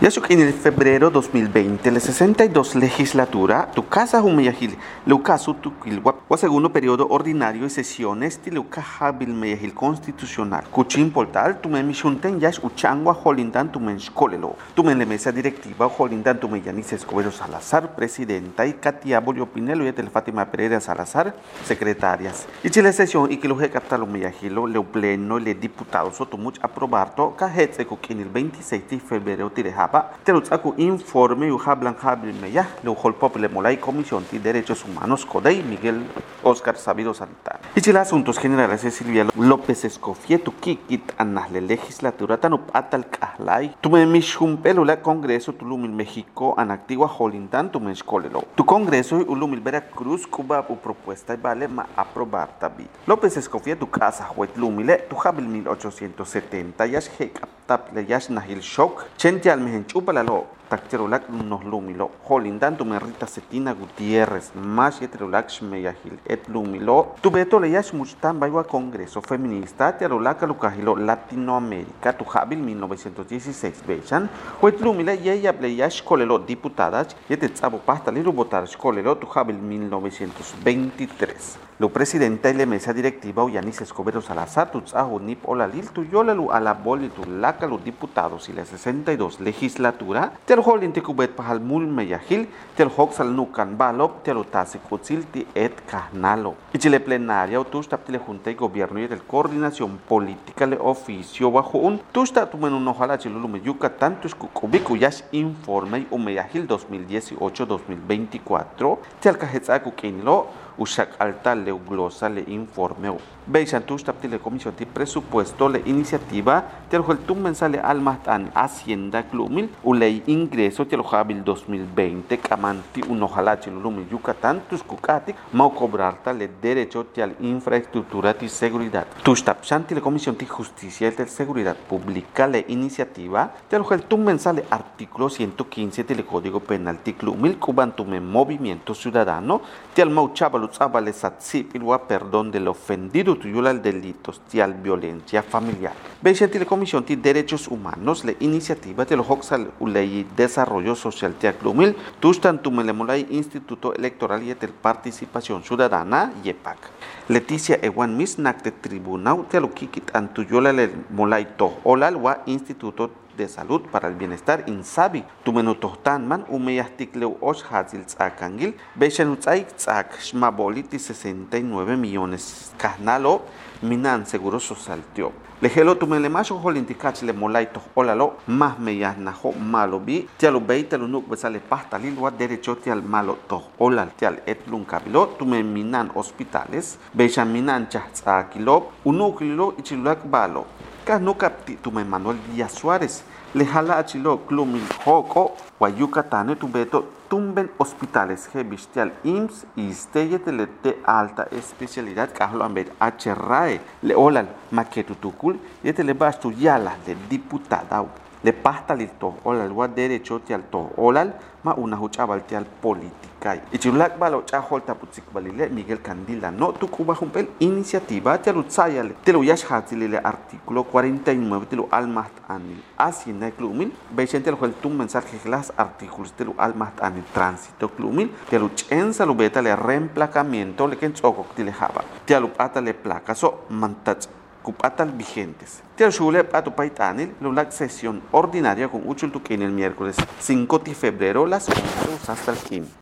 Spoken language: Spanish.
Ya que en el febrero 2020, la 62 legislatura, tu casa humeyahil, lucasu tu kilwap, o segundo periodo ordinario y sesiones, ti lucaja bil meyahil constitucional. Cuchín portal, tu men mishunten yash uchangua holindan tu men shkolelo. Tu men le mesa directiva holindan tu men Yanis Escobedo Salazar, presidenta, y Katia Bolio Pinelo y Fátima Pereira Salazar, secretarias. Y chile sesión y que lo captalo meyahilo, le pleno, le diputados sotomuch aprobar to, cajetze en el 26 de febrero tirejaba. Telus aku informe yu hablan habil meya lo hol popular molay Comisión de Derechos Humanos Codey Miguel Oscar Sabido Santana. Y chile asuntos generales Silvia López Escofié tu kikit anahle legislatura tanup atal kahlay tu me mishumpelo la Congreso tulumil México an antigua holindan tu menschkolelo. Tu Congreso ulumil Veracruz Cuba u propuesta y vale ma aprobar tabi. López Escofié tu casa huet lumile tu habil 1870 yash hek aptap le yash nahil shock chente al chupalalo takterolak nos lumilo holindan tu merrita Cetina Gutiérrez más yeterolak shmeyahil et lumilo tu beto le yash muchtan baywa Congreso Feminista terolak lukahilo Latinoamérica tu habil 1916 bechan huet lumile yeyab le yash kolelo diputadas yetetzabo pasta liru votar kolelo tu habil 1923 lo presidenta y la mesa directiva Yanis Escobedo Salazar tu tzahu nip olalil tu yolelu a la boli tu laca los diputados y la 62 legislatura tel holin te kubet pahal mul meyahil tel hoxal nukan balop tel utase kutzilti et kahnalo y chile plenaria o tusta tele junta y gobierno y del coordinación política le oficio bajo un tusta tu menú ojalá chilulu me Yucatán tus kubiku yash informe o meyahil 2018-2024 tel kahetzaku kenlo ushak alta le glosa le informe beisan tusta tele comisión de presupuesto le iniciativa tel hol tum mensale almahtan hacienda klumil u ley ingreso tel habil 2020 kamanti un ojalá chilulumi Yucatán tus kukatik mau cobrarta le derecho tel infraestructura y seguridad tusta shanti le comisión de justicia y de seguridad pública le iniciativa tel hol tum mensale artículo 115 del código penal tiklumil cubantume movimiento ciudadano tel mau chabaluzabale satsip ilwa perdón del ofendido tuyula el delitos tial violencia familiar beisan la comisión de derechos humanos la iniciativa de los Hoxal Uley Desarrollo Social Tiaclumil, Tustan Tumelemolay Instituto Electoral y de Participación Ciudadana, YEPAC. Leticia Ewan Misnak de Tribunal Telukikit Antuyola le Molay To Olalwa Instituto de Salud para el Bienestar Insabi, Tumenutohtanman, Umeyahtikleu Osh Hazil Tzakangil, Beshanutzai Tzak Shmaboliti 69 millones, Kahnalo, Minan Seguro Social Tio. Lejelo tumelemacho holintikach le molaito olalo más meyas najo malo bi tialo beita lo nuk besale pasta lilwa derecho tial malo to olal tial etlun kabilo minan hospitales beisha minan chahza kilo unukilo ichilak balo ka nukapti tume Manuel Díaz Suárez lejala achilo klumil hoko wa Yucatán tubeto tumben hospitales Hebistial IMSS y Steyetele de alta especialidad Carlo Ambed Acherrae le olal maquetutukul y te le bastu yala le diputada le pasta lito olal wa derecho tial to olal ma una huchabal tial política y chulak balo chahol taputsik balile Miguel Candila no tu cuba jumpel iniciativa tialutsayale te lo yash hatilile artículo 49 te lo almaht anil hacienda clumil beisente el juel tum mensaje las artículos te lo almaht anil tránsito clumil te lo chensa lo beta le reemplacamiento le ken choko te le jaba te lo ata le placa so mantats cupatal vigentes. Te shule pato paitanil la sesión ordinaria con uchul en el miércoles 5 de febrero las 11 hasta el 15.